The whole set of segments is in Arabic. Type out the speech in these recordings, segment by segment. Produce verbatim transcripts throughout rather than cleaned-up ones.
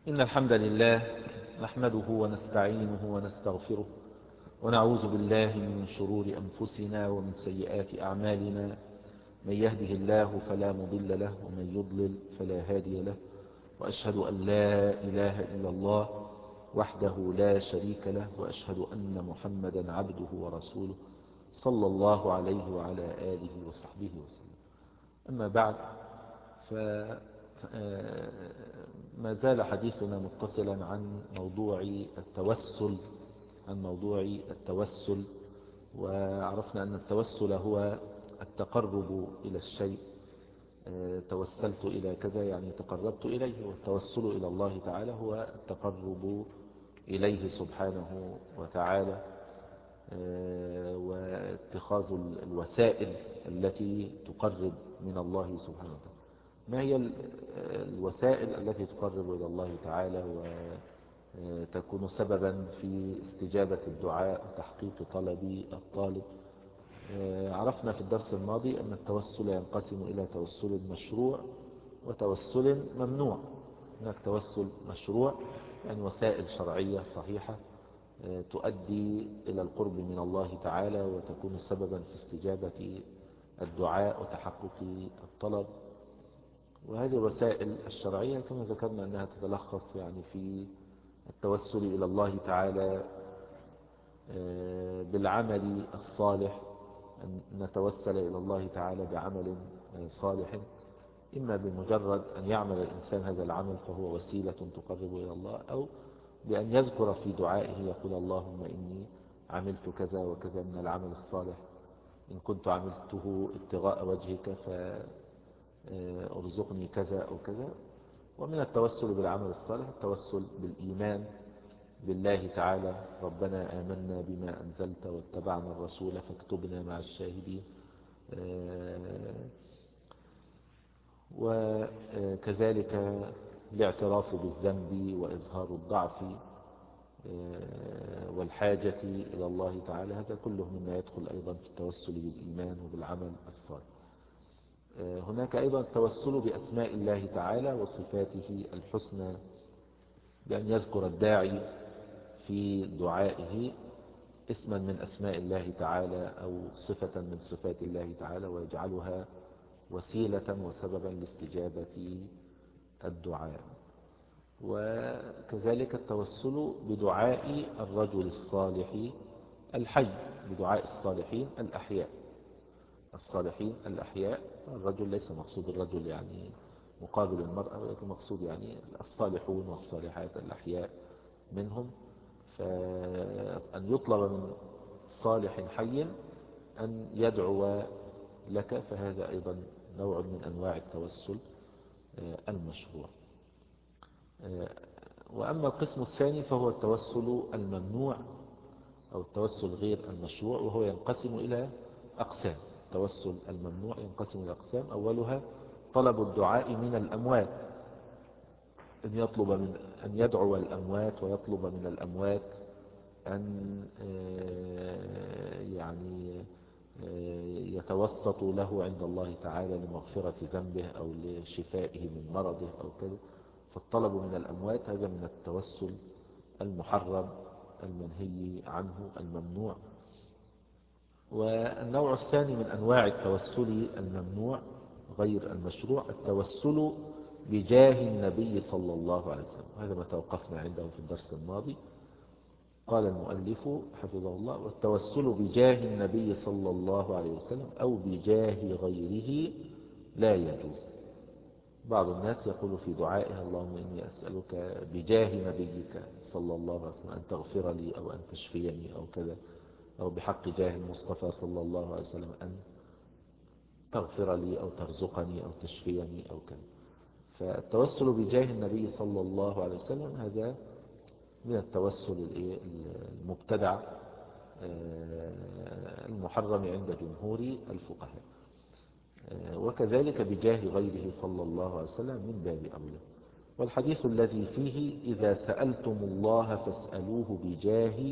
إن الحمد لله نحمده ونستعينه ونستغفره ونعوذ بالله من شرور أنفسنا ومن سيئات أعمالنا. من يهده الله فلا مضل له ومن يضلل فلا هادي له، وأشهد أن لا إله إلا الله وحده لا شريك له، وأشهد أن محمدا عبده ورسوله صلى الله عليه وعلى آله وصحبه وسلم. أما بعد، فما زال حديثنا متصلا عن موضوع التوسل عن موضوع التوسل وعرفنا أن التوسل هو التقرب إلى الشيء. توسلت إلى كذا يعني تقربت إليه، والتوسل إلى الله تعالى هو التقرب إليه سبحانه وتعالى، واتخاذ الوسائل التي تقرب من الله سبحانه وتعالى. ما هي الوسائل التي تقرب إلى الله تعالى وتكون سببا في استجابة الدعاء وتحقيق طلب الطالب؟ عرفنا في الدرس الماضي أن التوسل ينقسم إلى توسل مشروع وتوسل ممنوع. هناك توسل مشروع يعني وسائل شرعية صحيحة تؤدي إلى القرب من الله تعالى وتكون سببا في استجابة الدعاء وتحقق الطلب. وهذه الوسائل الشرعية كما ذكرنا أنها تتلخص يعني في التوسل إلى الله تعالى بالعمل الصالح، أن نتوسل إلى الله تعالى بعمل صالح، إما بمجرد أن يعمل الإنسان هذا العمل فهو وسيلة تقرب إلى الله، أو بأن يذكر في دعائه يقول اللهم إني عملت كذا وكذا من العمل الصالح، إن كنت عملته ابتغاء وجهك فأرزقني كذا أو كذا. ومن التوسل بالعمل الصالح التوسل بالإيمان بالله تعالى، ربنا آمنا بما أنزلت واتبعنا الرسول فاكتبنا مع الشاهدين. وكذلك الاعتراف بالذنب وإظهار الضعف والحاجة إلى الله تعالى، هذا كله مما يدخل أيضا في التوسل بالإيمان وبالعمل الصالح. هناك أيضا التوسل بأسماء الله تعالى وصفاته الحسنى، بأن يذكر الداعي في دعائه اسما من أسماء الله تعالى أو صفة من صفات الله تعالى ويجعلها وسيلة وسببا لاستجابة الدعاء. وكذلك التوسل بدعاء الرجل الصالح الحي، بدعاء الصالحين الأحياء الصالحين الأحياء. الرجل ليس مقصود الرجل يعني مقابل المرأة، ولكن مقصود يعني الصالحون والصالحات الأحياء منهم، فأن يطلب من صالح حي أن يدعو لك، فهذا أيضا نوع من أنواع التوسل المشروع. وأما القسم الثاني فهو التوسل الممنوع أو التوسل غير المشروع، وهو ينقسم إلى أقسام. التوسل الممنوع ينقسم إلى أقسام، أولها طلب الدعاء من الأموات، أن يطلب من أن يدعو الأموات ويطلب من الأموات أن يعني يتوسطوا له عند الله تعالى لمغفرة ذنبه أو لشفائه من مرضه أو كذا. فالطلب من الأموات هذا من التوسل المحرم المنهي عنه الممنوع. والنوع الثاني من أنواع التوسل الممنوع غير المشروع التوسل بجاه النبي صلى الله عليه وسلم، هذا ما توقفنا عنده في الدرس الماضي. قال المؤلف حفظه الله: والتوسل بجاه النبي صلى الله عليه وسلم أو بجاه غيره لا يجوز. بعض الناس يقول في دعائها اللهم إني أسألك بجاه نبيك صلى الله عليه وسلم أن تغفر لي أو أن تشفيني أو كذا، أو بحق جاه المصطفى صلى الله عليه وسلم أن تغفر لي أو ترزقني أو تشفيني أو كذا. فالتوسل بجاه النبي صلى الله عليه وسلم هذا من التوسل المبتدع المحرم عند جمهور الفقهاء، وكذلك بجاه غيره صلى الله عليه وسلم من باب أولى. والحديث الذي فيه إذا سألتم الله فاسألوه بجاهي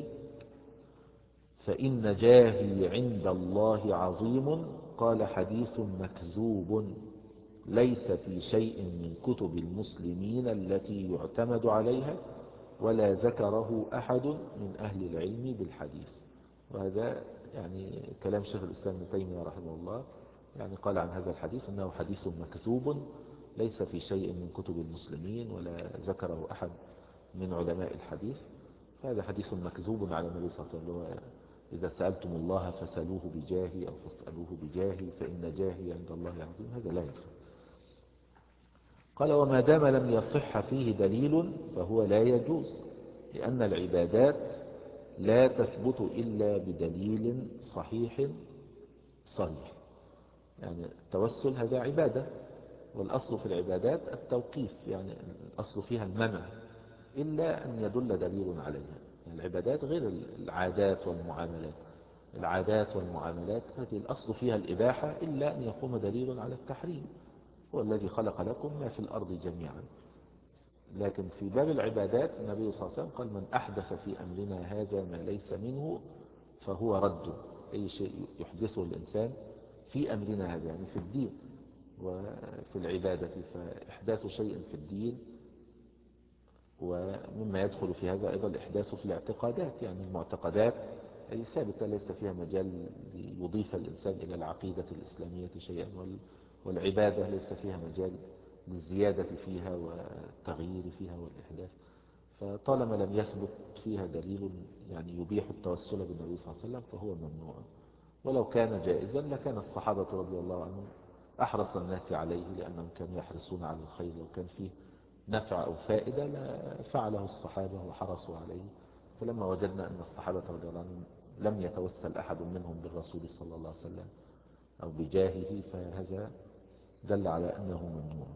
فإن جاهي عند الله عظيم، قال حديث مكذوب ليس في شيء من كتب المسلمين التي يعتمد عليها ولا ذكره أحد من أهل العلم بالحديث. وهذا يعني كلام شيخ الإسلام ابن تيمية رحمه الله، يعني قال عن هذا الحديث أنه حديث مكذوب ليس في شيء من كتب المسلمين ولا ذكره أحد من علماء الحديث. فهذا حديث مكذوب على النبي صلى الله عليه وسلم: إذا سألتم الله فسألوه بجاهي أو فاسألوه بجاهي فإن جاهي عند الله عظيم. هذا لا يصح. قال: وما دام لم يصح فيه دليل فهو لا يجوز، لأن العبادات لا تثبت إلا بدليل صحيح صريح. يعني التوسل هذا عبادة، والأصل في العبادات التوقيف، يعني الأصل فيها المنع إلا أن يدل دليل عليها. يعني العبادات غير العادات والمعاملات. العادات والمعاملات هذه الأصل فيها الإباحة إلا أن يقوم دليل على التحريم. هو الذي خلق لكم ما في الأرض جميعا. لكن في باب العبادات النبي صلى الله عليه وسلم قال: من أحدث في أمرنا هذا ما ليس منه فهو رد. أي شيء يحدثه الإنسان في أمرنا هذا، يعني في الدين وفي العبادة، فإحداث شيء في الدين. ومما يدخل في هذا أيضا الإحداث في الاعتقادات، يعني المعتقدات أي ثابتة ليس فيها مجال يضيف الإنسان إلى العقيدة الإسلامية شيئا، والعبادة ليس فيها مجال للزيادة فيها والتغيير فيها والإحداث. فطالما لم يثبت فيها دليل يعني يبيح التوسل بالنبي صلى الله عليه وسلم فهو ممنوع. ولو كان جائزا لكان الصحابة رضي الله عنهم أحرص الناس عليه، لأنهم كانوا يحرصون على الخير، وكان فيه نفع أو فائدة لفعله الصحابة وحرصوا عليه. فلما وجدنا أن الصحابة رضي الله عنهم لم يتوسل أحد منهم بالرسول صلى الله عليه وسلم أو بجاهه، فهذا دل على أنه ممنوع.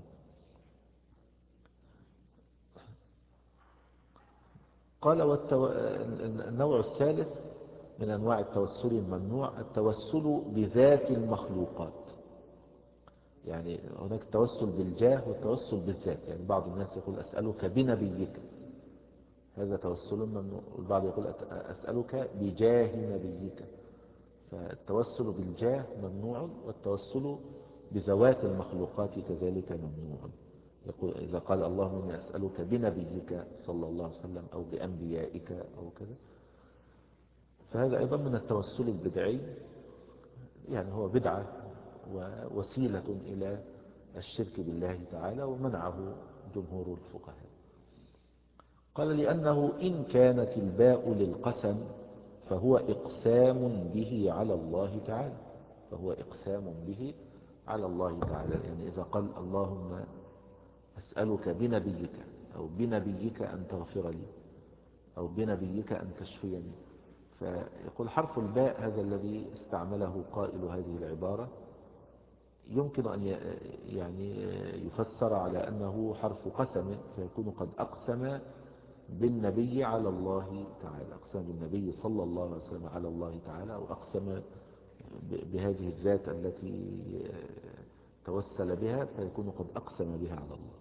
قال: والتو... النوع الثالث من أنواع التوسل الممنوع التوسل بذات المخلوقات. يعني هناك التوسل بالجاه والتوسل بالذات. يعني بعض الناس يقول: أسألك بنبيك، هذا توسل ممنوع. والبعض يقول: أسألك بجاه نبيك. فالتوسل بالجاه ممنوع، والتوسل بذوات المخلوقات كذلك ممنوع. يقول إذا قال: اللهم إني أسألك بنبيك صلى الله عليه وسلم أو بأنبيائك أو كذا، فهذا أيضا من التوسل البدعي. يعني هو بدعة ووسيلة إلى الشرك بالله تعالى، ومنعه جمهور الفقهاء. قال: لأنه إن كانت الباء للقسم فهو إقسام به على الله تعالى. فهو إقسام به على الله تعالى. يعني إذا قال: اللهم أسألك بنبيك أو بنبيك أن تغفر لي أو بنبيك أن تشفيني، فيقول حرف الباء هذا الذي استعمله قائل هذه العبارة يمكن أن يعني يفسر على أنه حرف قسم، فيكون قد أقسم بالنبي على الله تعالى، أقسم بالنبي صلى الله عليه وسلم على الله تعالى، أو أقسم بهذه الذات التي توسل بها، فيكون قد أقسم بها على الله.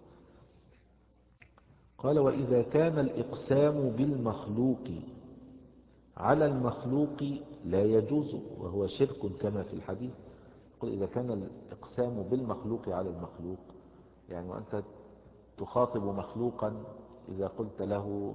قال: وإذا كان الإقسام بالمخلوق على المخلوق لا يجوز وهو شرك كما في الحديث. قل: إذا كان الإقسام بالمخلوق على المخلوق، يعني وأنت تخاطب مخلوقا، إذا قلت له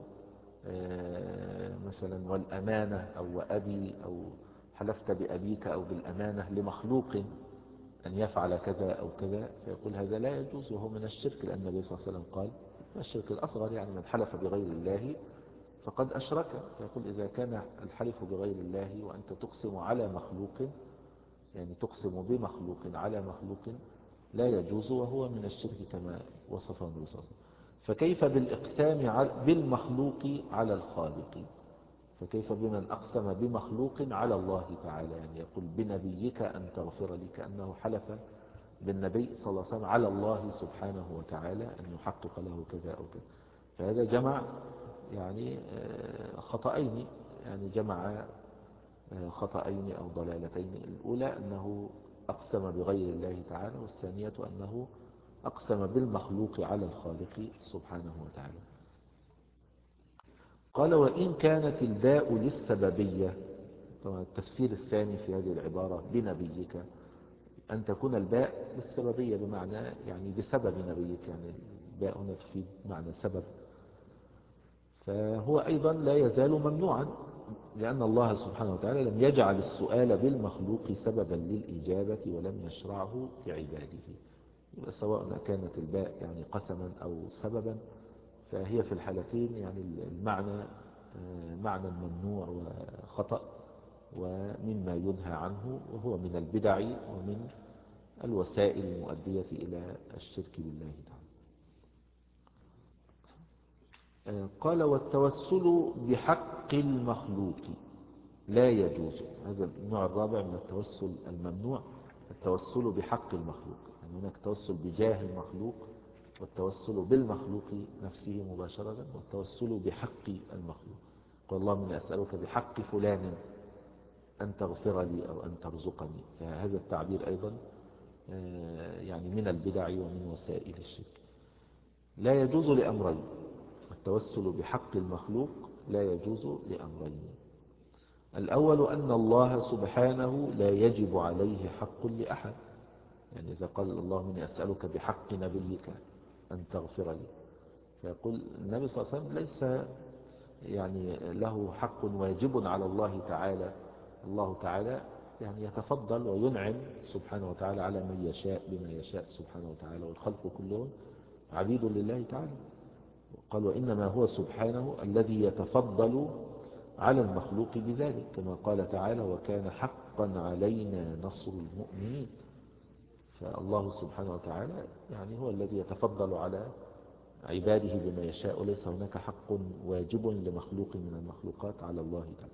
مثلا والأمانة أو وأبي، أو حلفت بأبيك أو بالأمانة لمخلوق أن يفعل كذا أو كذا، فيقول هذا لا يجوز وهو من الشرك، لأن النبي صلى الله عليه وسلم قال: الشرك الأصغر يعني من حلف بغير الله فقد أشرك. فيقول إذا كان الحلف بغير الله وأنت تقسم على مخلوق، يعني تقسم بمخلوق على مخلوق، لا يجوز وهو من الشرك كما وصفه النبي صلى الله عليه وسلم. فكيف بالإقسام بالمخلوق على الخالق؟ فكيف بمن أقسم بمخلوق على الله تعالى؟ يعني يقول بنبيك أن تغفر لي، كأنه حلف بالنبي صلى الله عليه وسلم على الله سبحانه وتعالى أن يحقق له كذا أو كذا. فهذا جمع يعني خطأين، يعني جمع خطأين أو ضلالتين. الأولى أنه أقسم بغير الله تعالى، والثانية أنه أقسم بالمخلوق على الخالق سبحانه وتعالى. قال: وإن كانت الباء للسببية. طبعا التفسير الثاني في هذه العبارة بنبيك، أن تكون الباء للسببية بمعنى يعني بسبب نبيك، يعني الباء هنا تفيد معنى سبب. فهو أيضا لا يزال ممنوعا، لأن الله سبحانه وتعالى لم يجعل السؤال بالمخلوق سببا للإجابة ولم يشرعه لعباده. يبقى سواء كانت الباء يعني قسما أو سببا، فهي في الحالتين يعني المعنى معنى ممنوع وخطأ ومما ينهى عنه، وهو من البدع ومن الوسائل المؤدية إلى الشرك بالله تعالى. قال والتوسل بحق المخلوق لا يجوز. هذا النوع الرابع من التوسل الممنوع، التوسل بحق المخلوق. يعني هناك توسل بجاه المخلوق، والتوسل بالمخلوق نفسه مباشرة، والتوسل بحق المخلوق. قال اللهم إني أسألك بحق فلان أن تغفر لي أو أن ترزقني. فهذا التعبير أيضا يعني من البدع ومن وسائل الشرك. لا يجوز لأمرين، التوسل بحق المخلوق لا يجوز لأمرين. الأول أن الله سبحانه لا يجب عليه حق لأحد. يعني إذا قال اللهم إني أسألك بحق نبيك أن تغفر لي، فيقول النبي صلى الله عليه وسلم ليس يعني له حق واجب على الله تعالى. الله تعالى يعني يتفضل وينعم سبحانه وتعالى على من يشاء بما يشاء سبحانه وتعالى، والخلق كلهم عبيد لله تعالى. قال وإنما هو سبحانه الذي يتفضل على المخلوق بذلك، كما قال تعالى وكان حقا علينا نصر المؤمنين. فالله سبحانه وتعالى يعني هو الذي يتفضل على عباده بما يشاء، وليس هناك حق واجب لمخلوق من المخلوقات على الله تعالى.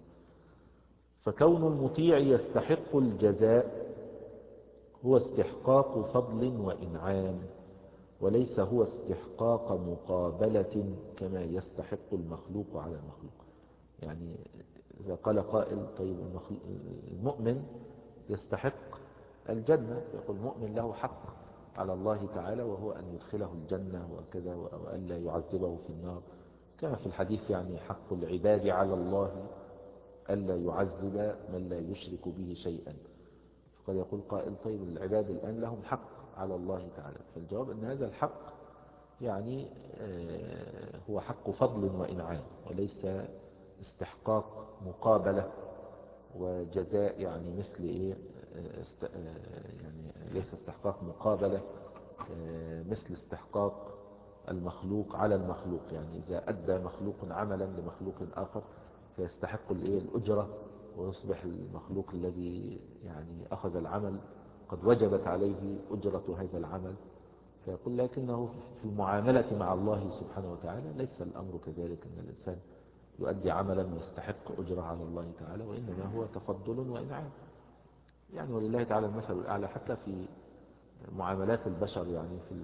فكون المطيع يستحق الجزاء هو استحقاق فضل وإنعام، وليس هو استحقاق مقابلة كما يستحق المخلوق على المخلوق. يعني إذا قال قائل طيب المؤمن يستحق الجنة، يقول المؤمن له حق على الله تعالى وهو أن يدخله الجنة وكذا، وأن لا يعذبه في النار، كما في الحديث يعني حق العباد على الله ألا يعذب من لا يشرك به شيئا. فقد يقول قائل طيب العباد الآن لهم حق على الله تعالى، فالجواب أن هذا الحق يعني هو حق فضل وإنعام، وليس استحقاق مقابلة وجزاء، يعني مثل إيه است... يعني ليس استحقاق مقابلة مثل استحقاق المخلوق على المخلوق. يعني إذا أدى مخلوق عملا لمخلوق آخر فيستحق الإيه الأجرة، ويصبح المخلوق الذي يعني أخذ العمل قد وجبت عليه أجرة هذا العمل. فيقول لكنه في المعاملة مع الله سبحانه وتعالى ليس الأمر كذلك، أن الإنسان يؤدي عملا ويستحق أجرة على الله تعالى، وإنما هو تفضل وإنعام. يعني ولله تعالى المثل الأعلى حتى في معاملات البشر، يعني في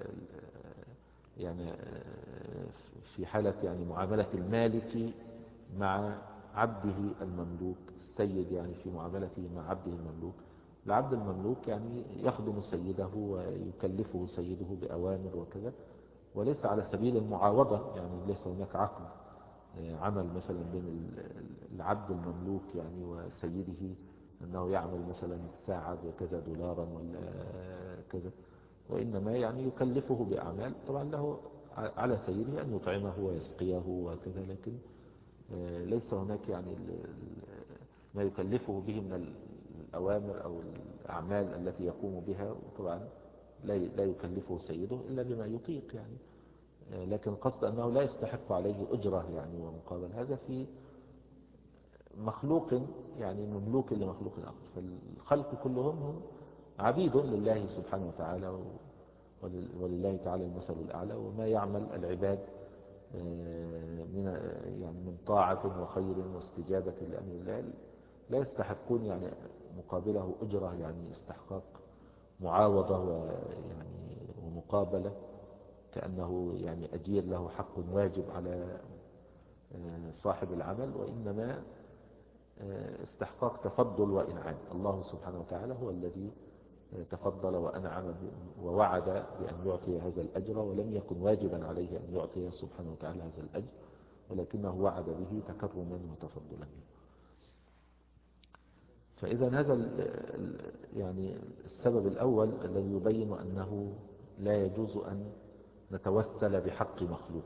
يعني في حالة يعني معاملة المالك مع عبده المملوك، السيد يعني في معاملته مع عبده المملوك. العبد المملوك يعني يخدم سيده ويكلفه سيده بأوامر وكذا، وليس على سبيل المعاوضة. يعني ليس هناك عقد عمل مثلا بين العبد المملوك يعني وسيده أنه يعمل مثلا الساعة بكذا دولارا ولا كذا، وإنما يعني يكلفه بأعمال طبعا له على سيده أن يطعمه ويسقيه وكذا، لكن ليس هناك يعني ما يكلفه به من الأوامر أو الأعمال التي يقوم بها، وطبعا لا يكلفه سيده إلا بما يطيق يعني. لكن قصد أنه لا يستحق عليه أجرة يعني ومقابل هذا في مخلوق يعني مملوك لمخلوق آخر. فالخلق كلهم هم عبيد لله سبحانه وتعالى، ولله تعالى المثل الأعلى. وما يعمل العباد من يعني من طاعة وخير واستجابة لأمر الله لا يستحقون يعني مقابله أجرة، يعني استحقاق معاوضة ويعني ومقابلة كأنه يعني أجير له حق واجب على صاحب العمل، وإنما استحقاق تفضل وإنعام. الله سبحانه وتعالى هو الذي تفضل وأنعم ووعد بأن يعطي هذا الأجر، ولم يكن واجبا عليه أن يعطي سبحانه وتعالى هذا الأجر، ولكنه وعد به تكرما وتفضلا. فإذا هذا ال ال يعني السبب الأول الذي يبين أنه لا يجوز أن نتوسل بحق مخلوق.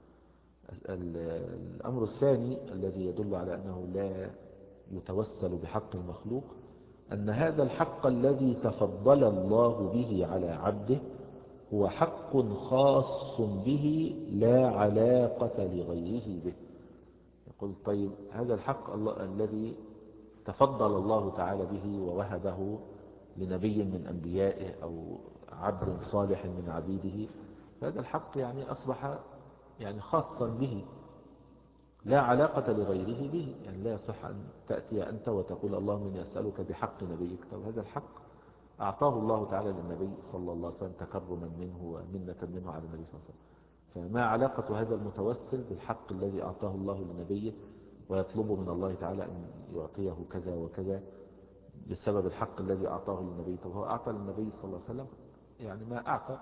الأمر الثاني الذي يدل على أنه لا يتوسل بحق المخلوق أن هذا الحق الذي تفضل الله به على عبده هو حق خاص به لا علاقة لغيره به. يقول طيب هذا الحق الله الذي تفضل الله تعالى به ووهبه لنبي من أنبيائه أو عبد صالح من عبيده، هذا الحق يعني أصبح يعني خاصا به لا علاقة لغيره به. يعني لا يصح أن تأتي أنت وتقول اللهم إني أسألك بحق نبيك. طب هذا الحق أعطاه الله تعالى للنبي صلى الله عليه وسلم تكرما منه ومنة منه على النبي صلى الله عليه وسلم، فما علاقة هذا المتوسل بالحق الذي أعطاه الله لنبيه ويطلب من الله تعالى أن يعطيه كذا وكذا بسبب الحق الذي أعطاه للنبي؟ طب هو أعطى للنبي صلى الله عليه وسلم يعني ما أعطى،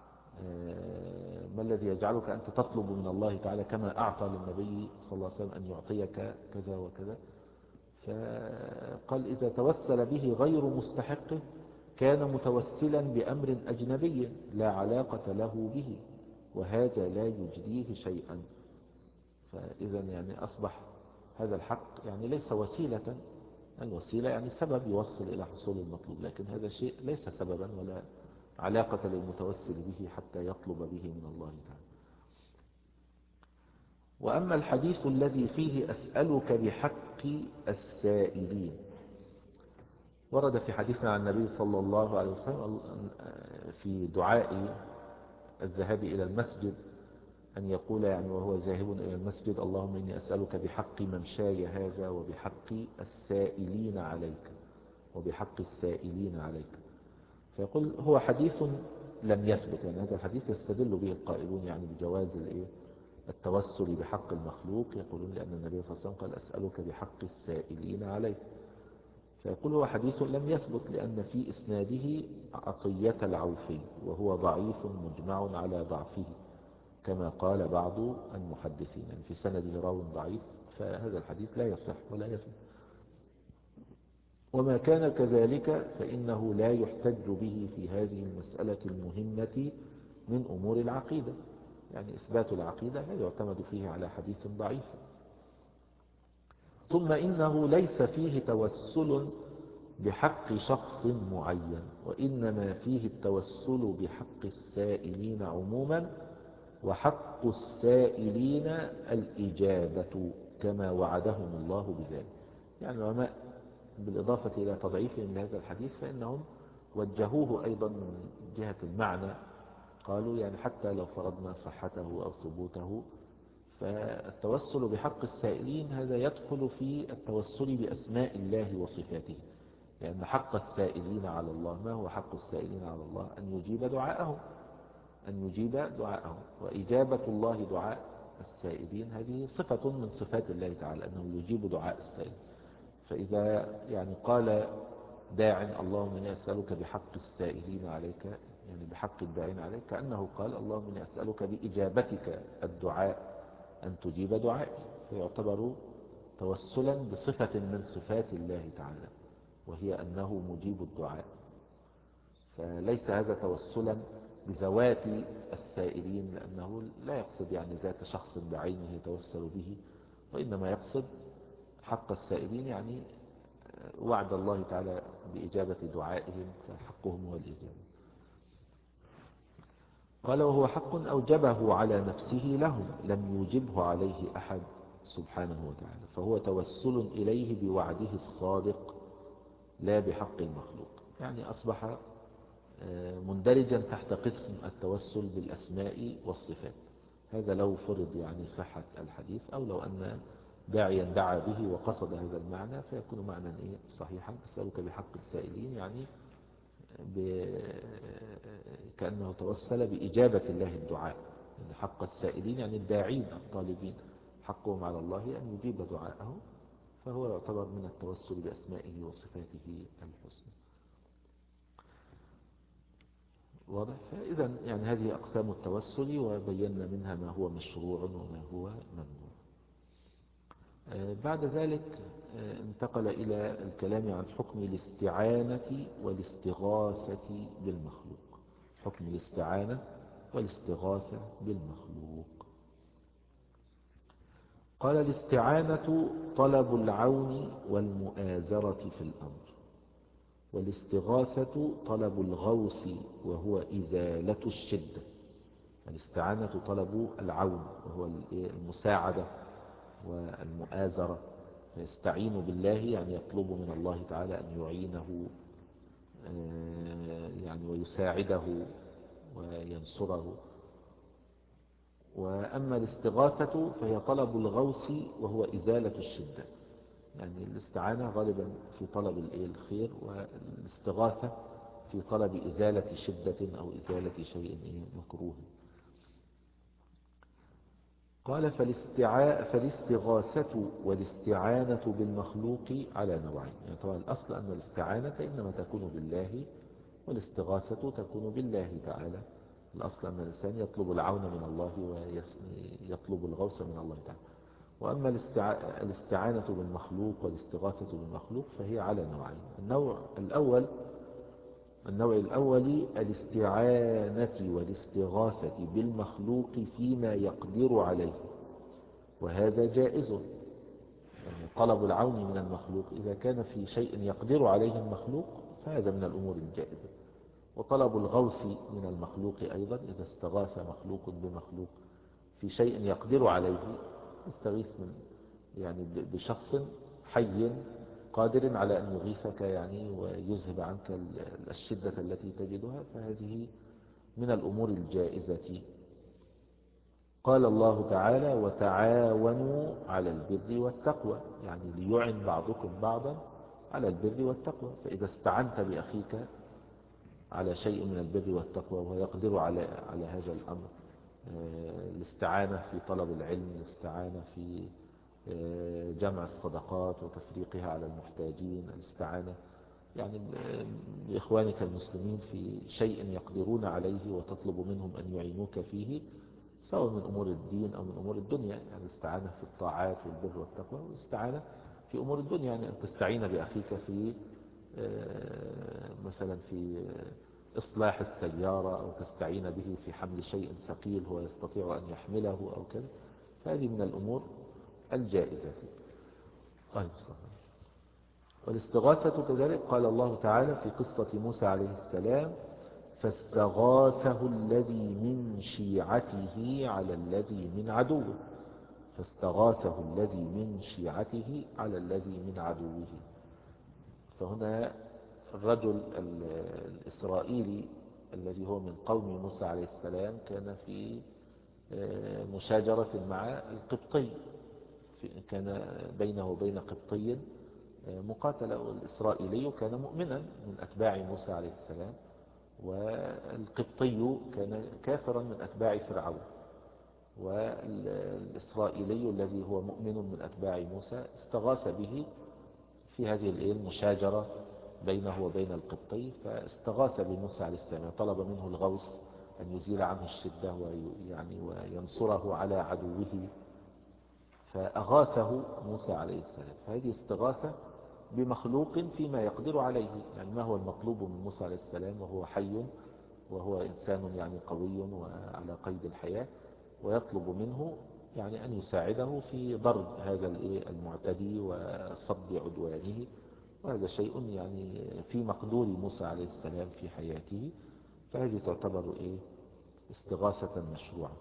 ما الذي يجعلك أنت تطلب من الله تعالى كما أعطى للنبي صلى الله عليه وسلم أن يعطيك كذا وكذا؟ فقال إذا توسل به غير مستحقه كان متوسلا بأمر أجنبي لا علاقة له به، وهذا لا يجديه شيئا. فإذا يعني أصبح هذا الحق يعني ليس وسيلة، الوسيلة يعني سبب يوصل إلى حصول المطلوب، لكن هذا شيء ليس سببا ولا علاقة للمتوسل به حتى يطلب به من الله تعالى. وأما الحديث الذي فيه أسألك بحق السائلين، ورد في حديثنا عن النبي صلى الله عليه وسلم في دعاء الذهاب إلى المسجد أن يقول يعني وهو ذاهب إلى المسجد اللهم إني أسألك بحق ممشاي هذا وبحق السائلين عليك وبحق السائلين عليك. فيقول هو حديث لم يثبت، يعني هذا الحديث يستدل به القائلون يعني بجواز التوسل بحق المخلوق، يقولون لأن النبي صلى الله عليه وسلم قال أسألك بحق السائلين عليك. فيقول هو حديث لم يثبت لأن في إسناده عطية العوفي وهو ضعيف مجمع على ضعفه كما قال بعض المحدثين، يعني في سنده راو ضعيف، فهذا الحديث لا يصح ولا يثبت. وما كان كذلك فإنه لا يحتج به في هذه المسألة المهمة من أمور العقيدة، يعني إثبات العقيدة لا يعتمد فيه على حديث ضعيف. ثم إنه ليس فيه توسل بحق شخص معين، وإنما فيه التوسل بحق السائلين عموما، وحق السائلين الإجابة كما وعدهم الله بذلك. يعني العلماء بالإضافة إلى تضعيفهم لهذا الحديث فإنهم وجهوه أيضا من جهة المعنى، قالوا يعني حتى لو فرضنا صحته أو ثبوته فالتوسل بحق السائلين هذا يدخل في التوسل بأسماء الله وصفاته، لأن حق السائلين على الله، ما هو حق السائلين على الله؟ أن يجيب دعاءهم، أن يجيب دعاءهم، وإجابة الله دعاء السائلين هذه صفة من صفات الله تعالى أنه يجيب دعاء السائل. فإذا يعني قال داع اللهم إني أسألك بحق السائلين عليك، يعني بحق الداعين عليك، كأنه قال اللهم إني أسألك بإجابتك الدعاء أن تجيب دعائي، فيعتبر توسلا بصفة من صفات الله تعالى وهي أنه مجيب الدعاء. فليس هذا توسلا بذوات السائلين، لأنه لا يقصد يعني ذات شخص بعينه يتوسل به، وإنما يقصد حق السائلين يعني وعد الله تعالى بإجابة دعائهم، فحقهم هو الإجابة. قال وهو حق أوجبه على نفسه لهم لم يوجبه عليه أحد سبحانه وتعالى، فهو توسل إليه بوعده الصادق لا بحق المخلوق. يعني أصبح مندرجا تحت قسم التوسل بالأسماء والصفات. هذا لو فرض يعني صحة الحديث، أو لو أن داعيا دعا به وقصد هذا المعنى فيكون معنى إيه صحيحا. أسألك بحق السائلين يعني ب... كأنه توسل بإجابة الله الدعاء، يعني حق السائلين يعني الداعين الطالبين حقهم على الله أن يجيب دعاءه، فهو يعتبر من التوسل بأسمائه وصفاته الحسنى. واضح؟ فإذا يعني هذه أقسام التوسل وبينا منها ما هو مشروع وما هو ممنوع. بعد ذلك انتقل إلى الكلام عن حكم الاستعانة والاستغاثة بالمخلوق. حكم الاستعانة والاستغاثة بالمخلوق. قال: الاستعانة طلب العون والمؤازرة في الأمر، والاستغاثة طلب الغوث وهو إزالة الشدة. الاستعانة طلب العون وهو المساعدة والمؤازرة، فيستعين بالله يعني يطلب من الله تعالى أن يعينه يعني ويساعده وينصره. وأما الاستغاثة فهي طلب الغوث وهو إزالة الشدة. يعني الاستعانة غالبا في طلب الخير، والاستغاثة في طلب إزالة شدة أو إزالة شيء مكروه. قال: فالاستغاثة والاستعانة بالمخلوق على نوعين. يعني طبعا الأصل أن الاستعانة إنما تكون بالله، والاستغاثة تكون بالله تعالى. الأصل أن الإنسان يطلب العون من الله ويطلب الغوث من الله تعالى. وأما الاستعانة بالمخلوق والاستغاثة بالمخلوق فهي على نوعين. النوع الأول النوع الأول الاستعانة والاستغاثة بالمخلوق فيما يقدر عليه، وهذا جائز. يعني طلب العون من المخلوق إذا كان في شيء يقدر عليه المخلوق فهذا من الأمور الجائزة. وطلب الغوث من المخلوق أيضا إذا استغاث مخلوق بمخلوق في شيء يقدر عليه، يستغيث من يعني بشخص حي قادر على أن يغيثك يعني ويذهب عنك الشدة التي تجدها، فهذه من الأمور الجائزة. قال الله تعالى: وتعاونوا على البر والتقوى، يعني ليعن بعضكم بعضا على البر والتقوى. فإذا استعنت بأخيك على شيء من البر والتقوى وهو يقدر على على هذا الأمر، الاستعانة في طلب العلم، الاستعانة في جمع الصدقات وتفريقها على المحتاجين، الاستعانة يعني بإخوانك المسلمين في شيء يقدرون عليه وتطلب منهم أن يعينوك فيه، سواء من أمور الدين أو من أمور الدنيا. يعني الاستعانة في الطاعات والبر والتقوى، والاستعانة في أمور الدنيا، يعني أن تستعين بأخيك في مثلا في إصلاح السيارة، أو تستعين به في حمل شيء ثقيل هو يستطيع أن يحمله أو كذا، فهذه من الأمور الجائزة. طيب صحيح. والاستغاثة كذلك قال الله تعالى في قصة موسى عليه السلام: فاستغاثه الذي من شيعته على الذي من عدوه. فاستغاثه الذي من شيعته على الذي من عدوه. فهنا الرجل الإسرائيلي الذي هو من قوم موسى عليه السلام كان في مشاجرة مع القبطي، كان بينه وبين قبطي مقاتلة، والإسرائيلي كان مؤمنا من أتباع موسى عليه السلام، والقبطي كان كافرا من أتباع فرعون. والإسرائيلي الذي هو مؤمن من أتباع موسى استغاث به في هذه المشاجرة بينه وبين القبطي، فاستغاث بموسى عليه السلام، طلب منه الغوث أن يزيل عنه الشدة ويعني وينصره على عدوه، فأغاثه موسى عليه السلام. فهذه استغاثة بمخلوق فيما يقدر عليه. يعني ما هو المطلوب من موسى عليه السلام وهو حي وهو إنسان يعني قوي وعلى قيد الحياة، ويطلب منه يعني أن يساعده في ضرب هذا المعتدي وصد عدوانه، وهذا شيء يعني في مقدور موسى عليه السلام في حياته، فهذه تعتبر إيه استغاثة مشروعة.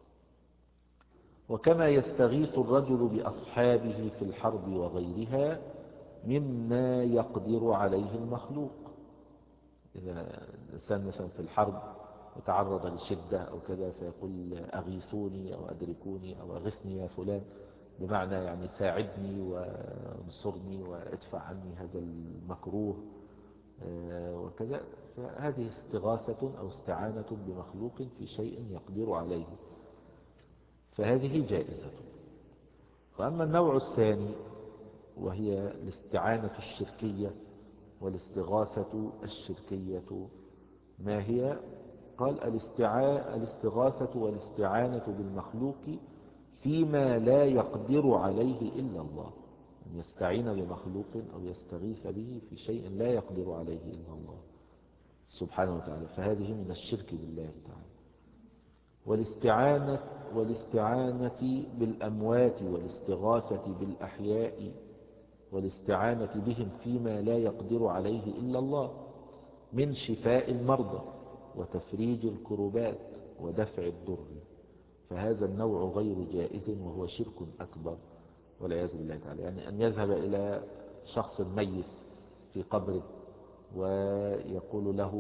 وكما يستغيث الرجل بأصحابه في الحرب وغيرها مما يقدر عليه المخلوق. إذا الإنسان مثلا في الحرب وتعرض لشدة أو كذا فيقول أغيثوني أو أدركوني أو أغثني يا فلان، بمعنى يعني ساعدني وانصرني وادفع عني هذا المكروه وكذا، فهذه استغاثة أو استعانة بمخلوق في شيء يقدر عليه، فهذه جائزة. وأما النوع الثاني وهي الاستعانة الشركية والاستغاثة الشركية، ما هي؟ قال: الاستغاثة والاستعانة بالمخلوق فيما لا يقدر عليه إلا الله، أن يستعين بمخلوق أو يستغيث به في شيء لا يقدر عليه إلا الله سبحانه وتعالى، فهذه من الشرك بالله تعالى. والاستعانة, والاستعانة بالأموات والاستغاثة بالأحياء والاستعانة بهم فيما لا يقدر عليه إلا الله من شفاء المرضى وتفريج الكربات ودفع الضر، فهذا النوع غير جائز وهو شرك أكبر والعياذ بالله تعالى. يعني أن يذهب إلى شخص ميت في قبره ويقول له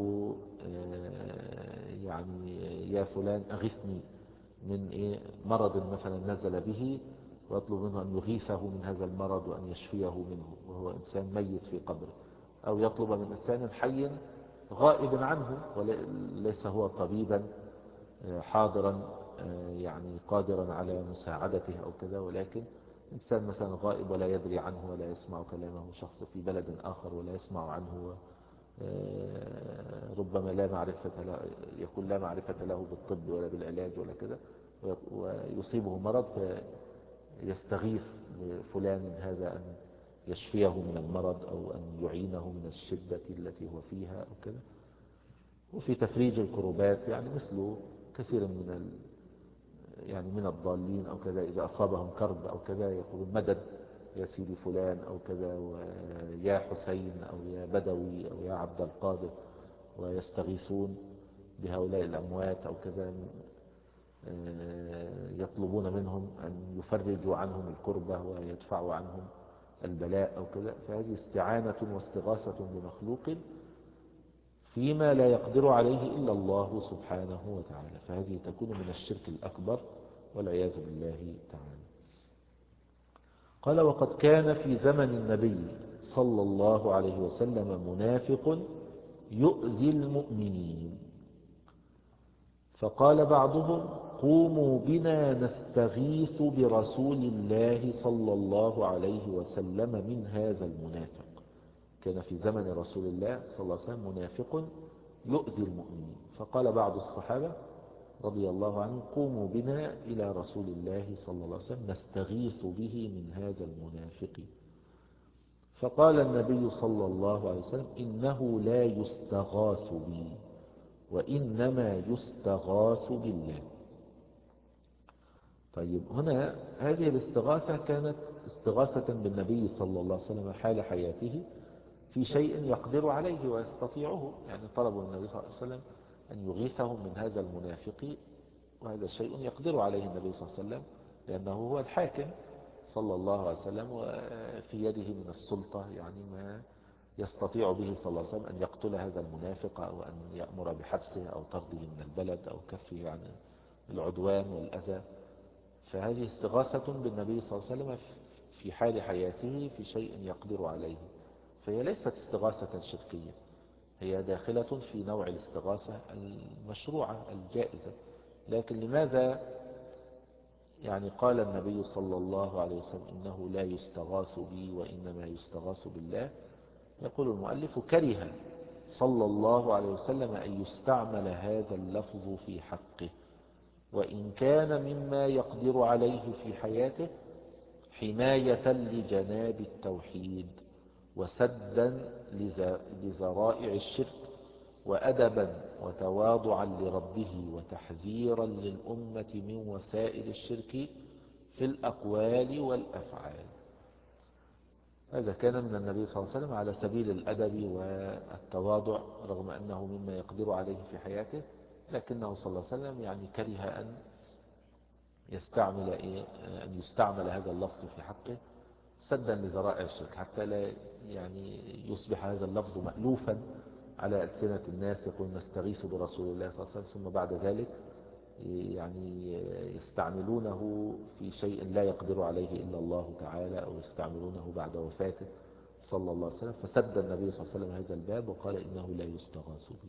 يعني يا فلان أغثني من إيه مرض مثلا نزل به، ويطلب منه أن يغيثه من هذا المرض وأن يشفيه منه وهو إنسان ميت في قبره، أو يطلب من إنسان حي غائب عنه وليس هو طبيبا حاضرا يعني قادرا على مساعدته أو كذا، ولكن إنسان مثلا غائب ولا يدري عنه ولا يسمع كلامه، شخص في بلد آخر ولا يسمع عنه، ربما لا معرفة له، يكون لا معرفة له بالطب ولا بالعلاج ولا كذا، ويصيبه مرض فيستغيث بفلان هذا أن يشفيه من المرض أو أن يعينه من الشدة التي هو فيها أو كذا. وفي تفريج الكروبات يعني مثل كثير من ال يعني من الضالين أو كذا، إذا أصابهم كرب أو كذا يقولون مدد يا سيدي فلان أو كذا، ويا حسين أو يا بدوي أو يا عبد القادر، ويستغيثون بهؤلاء الأموات أو كذا، يطلبون منهم أن يفرجوا عنهم الكربة ويدفعوا عنهم البلاء أو كذا. فهذه استعانة واستغاثة بمخلوق فيما لا يقدر عليه إلا الله سبحانه وتعالى، فهذه تكون من الشرك الأكبر والعياذ بالله تعالى. قال وقد كان في زمن النبي صلى الله عليه وسلم منافق يؤذي المؤمنين، فقال بعضهم قوموا بنا نستغيث برسول الله صلى الله عليه وسلم من هذا المنافق. كان في زمن رسول الله صلى الله عليه وسلم منافق يؤذي المؤمنين، فقال بعض الصحابة رضي الله عنهم قوموا بنا إلى رسول الله صلى الله عليه وسلم نستغيث به من هذا المنافق. فقال النبي صلى الله عليه وسلم إنه لا يستغاث بي وإنما يستغاث بالله. طيب هنا هذه الاستغاثة كانت استغاثة بالنبي صلى الله عليه وسلم حال حياته في شيء يقدر عليه ويستطيعه، يعني طلبوا النبي صلى الله عليه وسلم أن يغيثهم من هذا المنافق، وهذا شيء يقدر عليه النبي صلى الله عليه وسلم لأنه هو الحاكم صلى الله عليه وسلم، وفي يده من السلطة يعني ما يستطيع به صلى الله عليه وسلم أن يقتل هذا المنافق أو أن يأمر بحبسه أو طرده من البلد أو كفه عن العدوان والأذى. فهذه استغاثة بالنبي صلى الله عليه وسلم في حال حياته في شيء يقدر عليه، فهي ليست استغاثة شركية، هي داخلة في نوع الاستغاثة المشروعة الجائزة. لكن لماذا يعني قال النبي صلى الله عليه وسلم إنه لا يستغاث بي وإنما يستغاث بالله؟ يقول المؤلف كره صلى الله عليه وسلم أن يستعمل هذا اللفظ في حقه، وإن كان مما يقدر عليه في حياته حماية لجناب التوحيد وسدا لذرائع الشرك وأدبا وتواضعا لربه وتحذيرا للأمة من وسائل الشرك في الأقوال والأفعال. هذا كان من النبي صلى الله عليه وسلم على سبيل الأدب والتواضع رغم أنه مما يقدر عليه في حياته، لكنه صلى الله عليه وسلم يعني كره أن يستعمل إيه أن يستعمل هذا اللفظ في حقه سدا لذرائع الشرك، حتى لا يعني يصبح هذا اللفظ مألوفا على ألسنة الناس، يقول نستغيث برسول الله صلى الله عليه وسلم ثم بعد ذلك يعني يستعملونه في شيء لا يقدر عليه إلا الله تعالى، أو يستعملونه بعد وفاته صلى الله عليه وسلم. فسد النبي صلى الله عليه وسلم هذا الباب وقال إنه لا يستغاث به.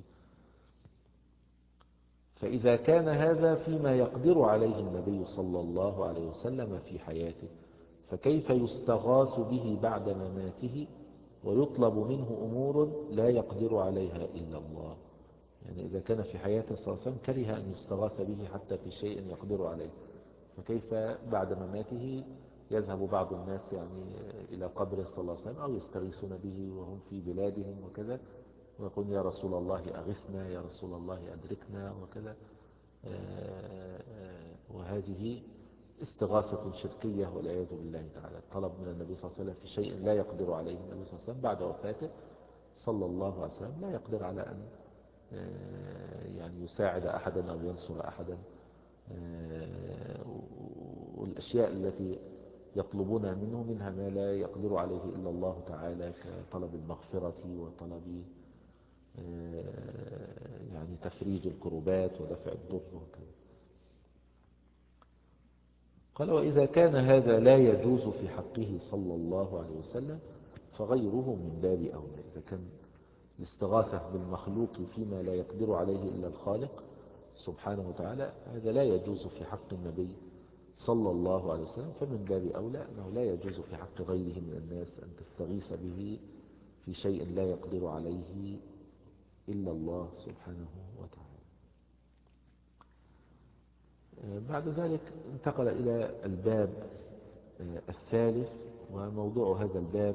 فإذا كان هذا فيما يقدر عليه النبي صلى الله عليه وسلم في حياته، فكيف يستغاث به بعد مماته ويطلب منه أمور لا يقدر عليها إلا الله؟ يعني إذا كان في حياته صلى الله عليه وسلم كره أن يستغاث به حتى في شيء يقدر عليه، فكيف بعد مماته يذهب بعض الناس يعني إلى قبره صلى الله عليه وسلم أو يستغيثون به وهم في بلادهم وكذا، ويقول يا رسول الله أغثنا، يا رسول الله أدركنا وكذا. وهذه استغاثة شركية والعياذ بالله تعالى. طلب من النبي صلى الله عليه وسلم في شيء لا يقدر عليه النبي صلى الله عليه وسلم بعد وفاته صلى الله عليه وسلم، لا يقدر على أن يعني يساعد أحدا أو ينصر أحدا. والأشياء التي يطلبون منه منها ما لا يقدر عليه إلا الله تعالى، كطلب المغفرة وطلب يعني تفريج الكربات ودفع الضر وكذا. قال وإذا كان هذا لا يجوز في حقه صلى الله عليه وسلم فغيره من باب أولى. إذا كان الاستغاثة بالمخلوق فيما لا يقدر عليه إلا الخالق سبحانه وتعالى هذا لا يجوز في حق النبي صلى الله عليه وسلم، فمن باب أولى أنه لا يجوز في حق غيره من الناس أن تستغيث به في شيء لا يقدر عليه إلا الله سبحانه وتعالى. بعد ذلك انتقل إلى الباب الثالث، وموضوع هذا الباب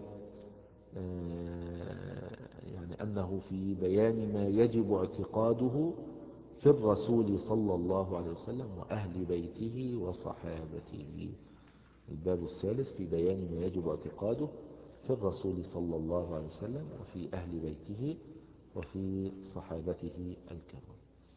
يعني أنه في بيان ما يجب اعتقاده في الرسول صلى الله عليه وسلم وأهل بيته وصحابته. الباب الثالث في بيان ما يجب اعتقاده في الرسول صلى الله عليه وسلم وفي أهل بيته وفي صحابته الكرام.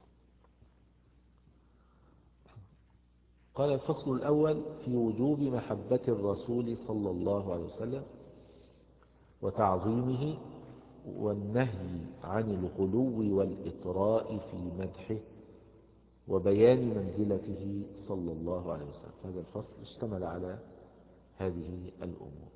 قال الفصل الأول في وجوب محبة الرسول صلى الله عليه وسلم وتعظيمه، والنهي عن الغلو والإطراء في مدحه، وبيان منزلته صلى الله عليه وسلم. هذا الفصل اشتمل على هذه الأمور.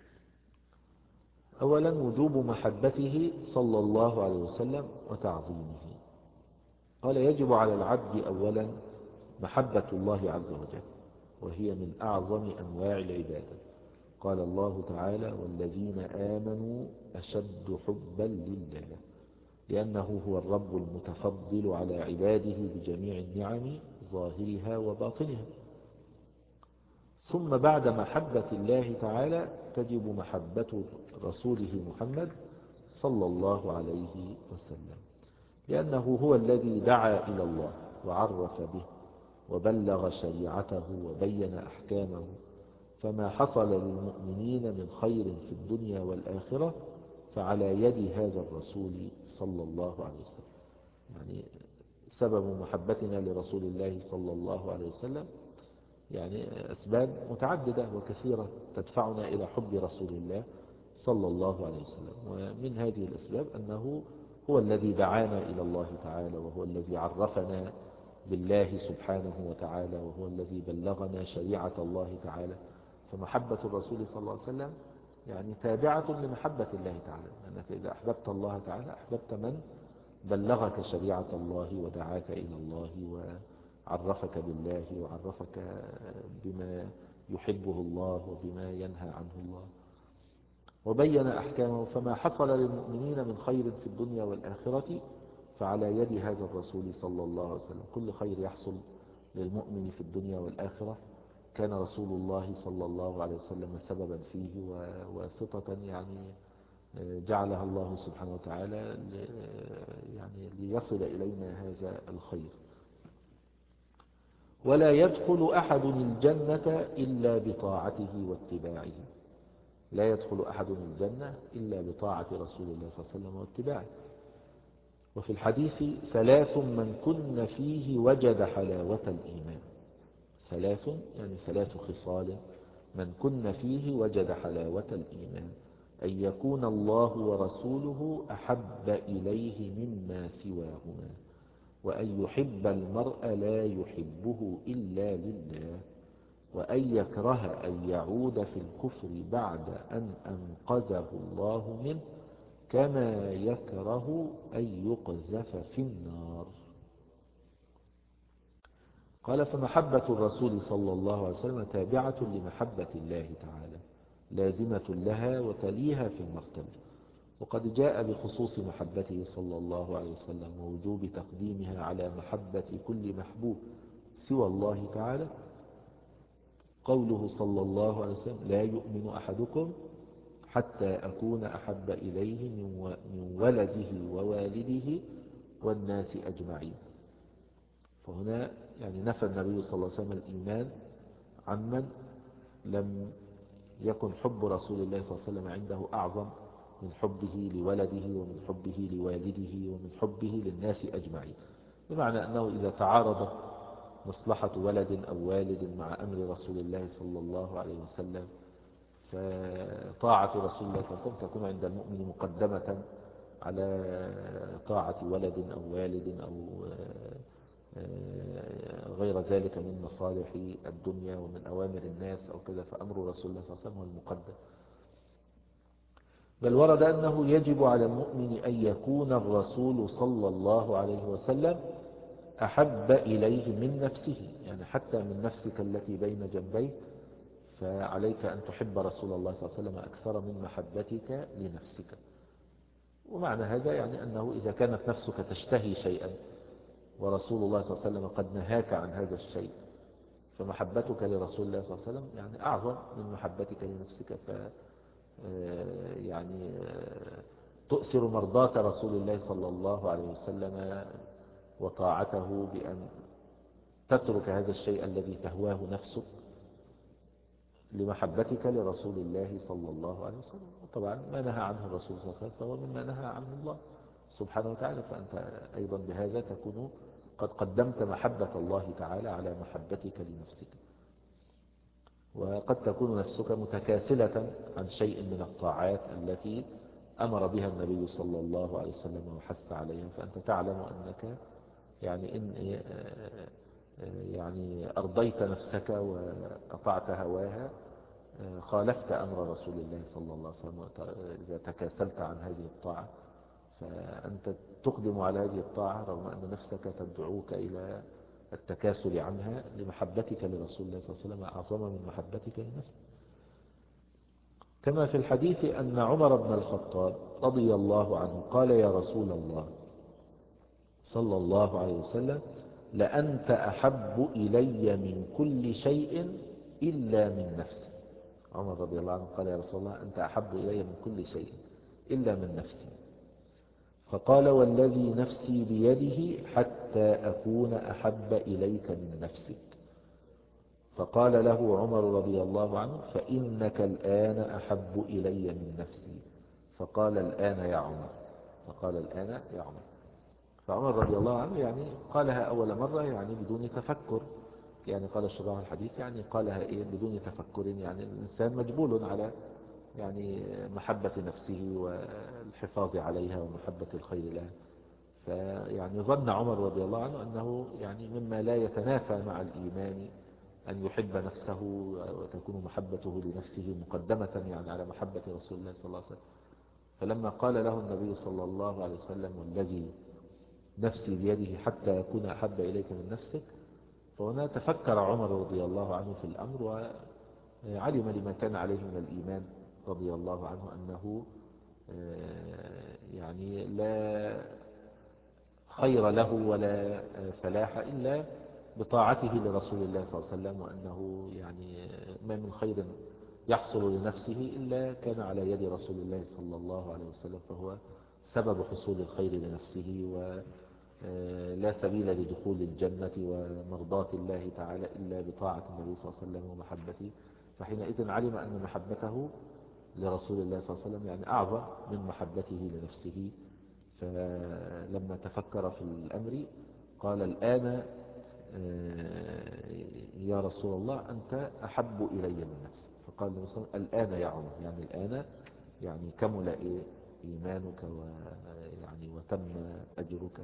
أولا وجوب محبته صلى الله عليه وسلم وتعظيمه. قال يجب على العبد أولا محبة الله عز وجل، وهي من أعظم أنواع العبادة. قال الله تعالى والذين آمنوا أشد حبا لله، لأنه هو الرب المتفضل على عباده بجميع النعم ظاهرها وباطنها. ثم بعد محبة الله تعالى تجب محبة رسوله محمد صلى الله عليه وسلم، لأنه هو الذي دعا إلى الله وعرف به وبلغ شريعته وبين أحكامه، فما حصل للمؤمنين من خير في الدنيا والآخرة فعلى يد هذا الرسول صلى الله عليه وسلم. يعني سبب محبتنا لرسول الله صلى الله عليه وسلم يعني أسباب متعددة وكثيرة تدفعنا إلى حب رسول الله صلى الله عليه وسلم، ومن هذه الأسباب أنه هو الذي دعانا إلى الله تعالى، وهو الذي عرفنا بالله سبحانه وتعالى، وهو الذي بلغنا شريعة الله تعالى. فمحبة الرسول صلى الله عليه وسلم يعني تابعة لمحبة الله تعالى، لأنك إذا أحببت الله تعالى أحببت من بلغك شريعة الله ودعاك إلى الله وعرفك بالله وعرفك بما يحبه الله وبما ينهى عنه الله وبين أحكامه. فما حصل للمؤمنين من خير في الدنيا والآخرة فعلى يد هذا الرسول صلى الله عليه وسلم. كل خير يحصل للمؤمن في الدنيا والآخرة كان رسول الله صلى الله عليه وسلم سببا فيه وواسطة يعني جعلها الله سبحانه وتعالى يعني ليصل إلينا هذا الخير. ولا يدخل أحد الجنة إلا بطاعته واتباعه. لا يدخل أحد الجنة إلا بطاعة رسول الله صلى الله عليه وسلم واتباعه. وفي الحديث ثلاث من كن فيه وجد حلاوة الإيمان. ثلاث يعني ثلاث خصال من كن فيه وجد حلاوة الإيمان: أن يكون الله ورسوله أحب إليه مما سواهما، وأن يحب المرء لا يحبه إلا لله، وأن يكره أن يعود في الكفر بعد أن أنقذه الله منه، كما يكره أن يقذف في النار. قال فمحبة الرسول صلى الله عليه وسلم تابعة لمحبة الله تعالى، لازمة لها وتليها في المرتبة. وقد جاء بخصوص محبته صلى الله عليه وسلم ووجوب تقديمها على محبة كل محبوب سوى الله تعالى قوله صلى الله عليه وسلم لا يؤمن أحدكم حتى أكون أحب إليه من ولده ووالده والناس أجمعين. فهنا يعني نفى النبي صلى الله عليه وسلم الإيمان عمن لم يكن حب رسول الله صلى الله عليه وسلم عنده أعظم من حبه لولده ومن حبه لوالده ومن حبه للناس أجمعين، بمعنى أنه إذا تعارضت مصلحة ولد أو والد مع أمر رسول الله صلى الله عليه وسلم فطاعة رسول الله صلى الله عليه وسلم تكون عند المؤمن مقدمة على طاعة ولد أو والد أو غير ذلك من مصالح الدنيا ومن أوامر الناس أو كذا، فأمر رسول الله صلى الله عليه وسلم هو المقدم. بل ورد أنه يجب على المؤمن أن يكون الرسول صلى الله عليه وسلم أحب إليه من نفسه، يعني حتى من نفسك التي بين جنبيك فعليك أن تحب رسول الله صلى الله عليه وسلم أكثر من محبتك لنفسك. ومعنى هذا يعني أنه إذا كانت نفسك تشتهي شيئا ورسول الله صلى الله عليه وسلم قد نهاك عن هذا الشيء فمحبتك لرسول الله صلى الله عليه وسلم يعني أعظم من محبتك لنفسك، ف يعني تؤثر مرضاة رسول الله صلى الله عليه وسلم وطاعته بأن تترك هذا الشيء الذي تهواه نفسك لمحبتك لرسول الله صلى الله عليه وسلم. وطبعا ما نهى عنه الرسول صلى الله عليه وسلم فهو مما نهى عنه الله سبحانه وتعالى، فأنت أيضا بهذا تكون قد قدمت محبة الله تعالى على محبتك لنفسك. وقد تكون نفسك متكاسلة عن شيء من الطاعات التي أمر بها النبي صلى الله عليه وسلم وحث عليها، فأنت تعلم أنك يعني إن يعني أرضيت نفسك وأطعت هواها خالفت أمر رسول الله صلى الله عليه وسلم. إذا تكاسلت عن هذه الطاعة فأنت تقدم على هذه الطاعة رغم أن نفسك تدعوك إلى التكاسل عنها لمحبتك لرسول الله صلى الله عليه وسلم أعظم من محبتك لنفسك. كما في الحديث أن عمر بن الخطاب رضي الله عنه قال يا رسول الله صلى الله عليه وسلم لأنت أحب إلي من كل شيء إلا من نفسي. عمر رضي الله عنه قال يا رسول الله أنت أحب إلي من كل شيء إلا من نفسي. فقال والذي نفسي بيده حتى أكون أحب إليك من نفسك. فقال له عمر رضي الله عنه فإنك الآن أحب إلي من نفسي. فقال الآن يا عمر فقال الآن يا عمر فعمر رضي الله عنه يعني قالها أول مرة يعني بدون تفكر، يعني قال شراح الحديث يعني قالها إيه بدون تفكر، يعني الإنسان مجبول على يعني محبة نفسه والحفاظ عليها ومحبة الخير لها. فيعني ظن عمر رضي الله عنه أنه يعني مما لا يتنافى مع الإيمان أن يحب نفسه وتكون محبته لنفسه مقدمة يعني على محبة رسول الله صلى الله عليه وسلم. فلما قال له النبي صلى الله عليه وسلم والذي نفسي بيده حتى أكون أحب إليك من نفسك، فهنا تفكر عمر رضي الله عنه في الأمر وعلم لما كان عليه من الإيمان رضي الله عنه أنه يعني لا خير له ولا فلاح إلا بطاعته لرسول الله صلى الله عليه وسلم، وأنه يعني ما من خير يحصل لنفسه إلا كان على يد رسول الله صلى الله عليه وسلم، فهو سبب حصول الخير لنفسه ولا سبيل لدخول الجنة ومرضاة الله تعالى إلا بطاعة النبي صلى الله عليه وسلم ومحبته. فحينئذ علم أن محبته لرسول الله صلى الله عليه وسلم يعني أعظم من محبته لنفسه. فلما تفكر في الأمر قال الآن يا رسول الله أنت أحب إلي من نفسي. فقال النبي صلى الله عليه وسلم الآن يا عمر يعني الآن يعني كمل إيمانك ويعني وتم أجرك.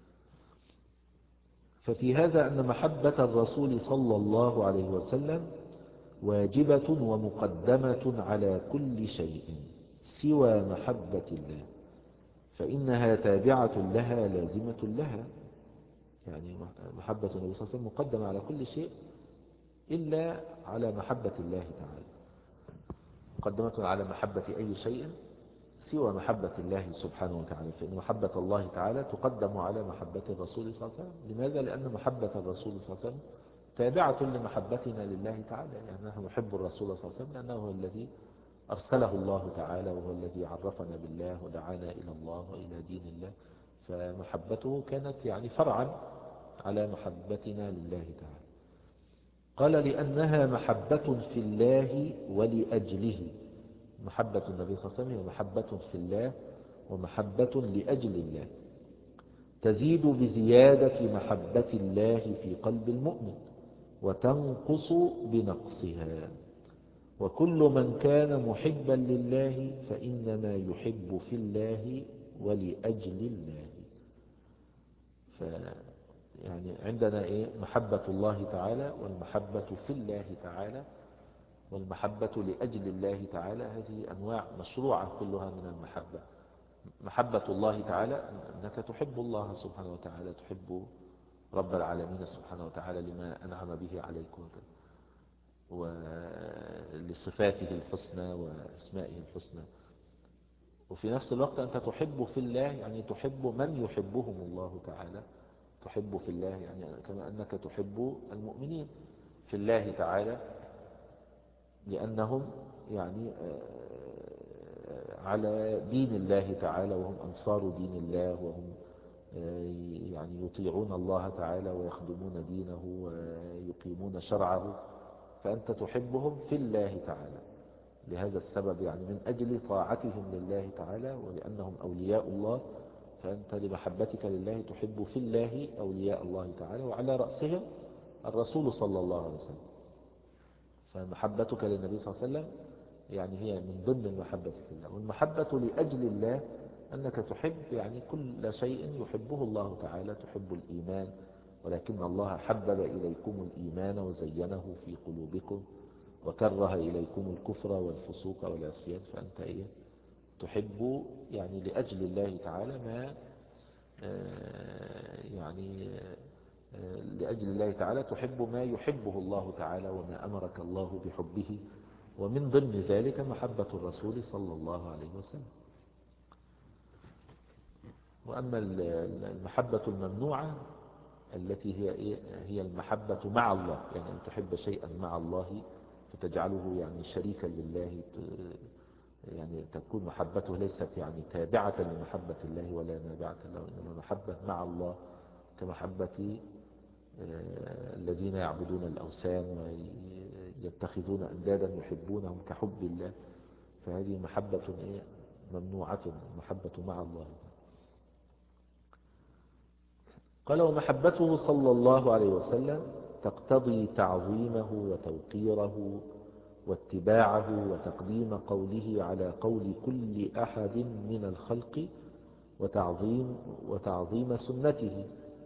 ففي هذا أن محبة الرسول صلى الله عليه وسلم واجبة ومقدمة على كل شيء سوى محبة الله، فإنها تابعة لها لازمة لها. يعني محبة النبي صلى الله عليه وسلم مقدمة على كل شيء إلا على محبة الله تعالى، مقدمة على محبة أي شيء سوى محبة الله سبحانه وتعالى، فإن محبة الله تعالى تقدم على محبة الرسول صلى الله عليه وسلم. لماذا؟ لأن محبة الرسول صلى الله عليه وسلم تابعة لمحبتنا لله تعالى، يعني نحن نحب الرسول صلى الله عليه وسلم لأنه هو الذي أرسله الله تعالى، وهو الذي عرفنا بالله ودعانا إلى الله وإلى دين الله، فمحبته كانت يعني فرعا على محبتنا لله تعالى. قال لأنها محبة في الله ولأجله. محبة النبي صلى الله عليه وسلم هي محبة في الله ومحبة لأجل الله، تزيد بزيادة محبة الله في قلب المؤمن وتنقص بنقصها. وكل من كان محبا لله فإنما يحب في الله ولأجل الله. ف يعني عندنا إيه؟ محبة الله تعالى والمحبة في الله تعالى والمحبة لأجل الله تعالى. هذه أنواع مشروعة كلها من المحبة. محبة الله تعالى أنك تحب الله سبحانه وتعالى، تحب رب العالمين سبحانه وتعالى لما أنعم به عليك ولصفاته الحسنى وأسمائه الحسنى. وفي نفس الوقت أنت تحب في الله، يعني تحب من يحبهم الله تعالى. تحب في الله يعني كما أنك تحب المؤمنين في الله تعالى، لأنهم يعني على دين الله تعالى وهم أنصار دين الله، وهم يعني يطيعون الله تعالى ويخدمون دينه ويقيمون شرعه، فأنت تحبهم في الله تعالى لهذا السبب، يعني من أجل طاعتهم لله تعالى ولأنهم أولياء الله، فأنت لمحبتك لله تحب في الله أولياء الله تعالى، وعلى رأسهم الرسول صلى الله عليه وسلم. فمحبتك للنبي صلى الله عليه وسلم يعني هي من ضمن محبتك لله. والمحبة لأجل الله أنك تحب يعني كل شيء يحبه الله تعالى. تحب الإيمان، ولكن الله حبب إليكم الإيمان وزينه في قلوبكم وكره إليكم الكفر والفسوق والعصيان. فأنت إيه؟ تحب يعني لأجل الله تعالى ما يعني لأجل الله تعالى تحب ما يحبه الله تعالى وما أمرك الله بحبه، ومن ضمن ذلك محبة الرسول صلى الله عليه وسلم. وأما المحبة الممنوعة التي هي إيه؟ هي المحبة مع الله، يعني أن تحب شيئا مع الله فتجعله يعني شريكا لله، يعني تكون محبته ليست يعني تابعة لمحبة الله ولا نابعة له، إنما محبة مع الله كمحبة الذين يعبدون الأوثان ويتخذون أندادا يحبونهم كحب الله. فهذه محبة إيه؟ ممنوعة، محبة مع الله. قال ومحبته صلى الله عليه وسلم تقتضي تعظيمه وتوقيره واتباعه وتقديم قوله على قول كل أحد من الخلق وتعظيم, وتعظيم سنته.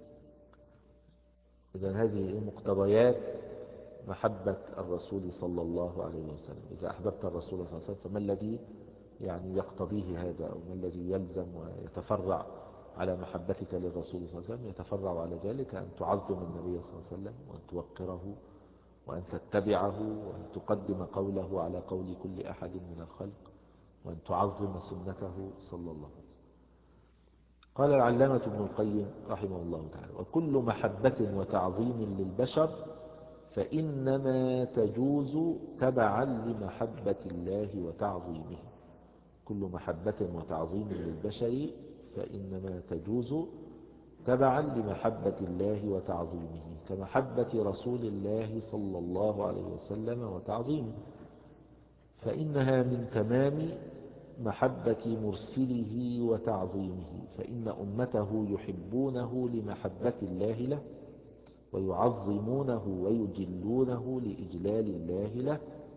إذن هذه مقتضيات محبة الرسول صلى الله عليه وسلم. إذا أحببت الرسول صلى الله عليه وسلم فما الذي يعني يقتضيه هذا، أو ما الذي يلزم ويتفرع على محبتك للرسول صلى الله عليه وسلم؟ يتفرع على ذلك أن تعظم النبي صلى الله عليه وسلم وأن توقره وأن تتبعه وأن تقدم قوله على قول كل أحد من الخلق وأن تعظم سنته صلى الله عليه وسلم. قال العلامة ابن القيم رحمه الله تعالى وكل محبة وتعظيم للبشر فإنما تجوز تبعا لمحبة الله وتعظيمه. كل محبة وتعظيم للبشر فإنما تجوز تبعا لمحبة الله وتعظيمه كمحبة رسول الله صلى الله عليه وسلم وتعظيمه، فإنها من تمام محبة مرسله وتعظيمه، فإن أمته يحبونه لمحبة الله له ويعظمونه ويجلونه لإجلال الله له،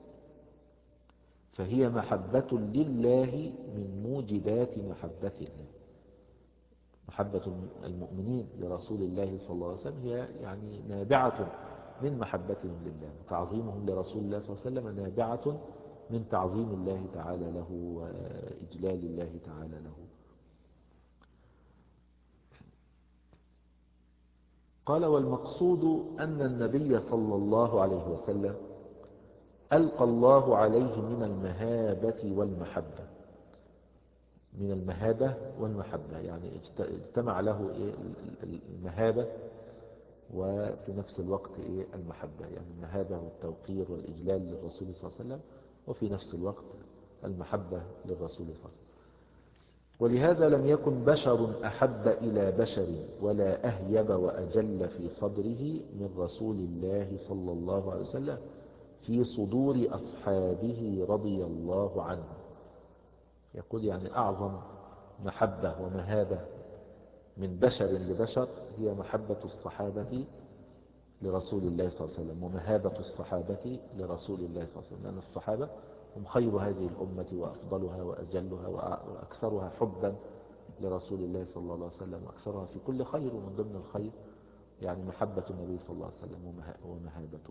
فهي محبة لله من موجبات محبة الله. محبة المؤمنين لرسول الله صلى الله عليه وسلم هي يعني نابعة من محبتهم لله، وتعظيمهم لرسول الله صلى الله عليه وسلم نابعة من تعظيم الله تعالى له وإجلال الله تعالى له. قال والمقصود أن النبي صلى الله عليه وسلم ألقى الله عليه من المهابة والمحبة، من المهابة والمحبة يعني اجتمع له المهابة وفي نفس الوقت إيه المحبة، يعني المهابة والتوقير والإجلال للرسول صلى الله عليه وسلم، وفي نفس الوقت المحبة للرسول صلى الله عليه وسلم. ولهذا لم يكن بشر أحب إلى بشر ولا أهيب وأجل في صدره من رسول الله صلى الله عليه وسلم في صدور أصحابه رضي الله عنه. يقول يعني أعظم محبة ومهابة من بشر لبشر هي محبة الصحابة لرسول الله صلى الله عليه وسلم، ومهابة الصحابة لرسول الله صلى الله عليه وسلم، لأن الصحابة هم خير هذه الأمة وأفضلها وأجلها وأكثرها حبا لرسول الله صلى الله عليه وسلم، وأكثرها في كل خير، ومن ضمن الخير يعني محبة النبي صلى الله عليه وسلم ومهابته.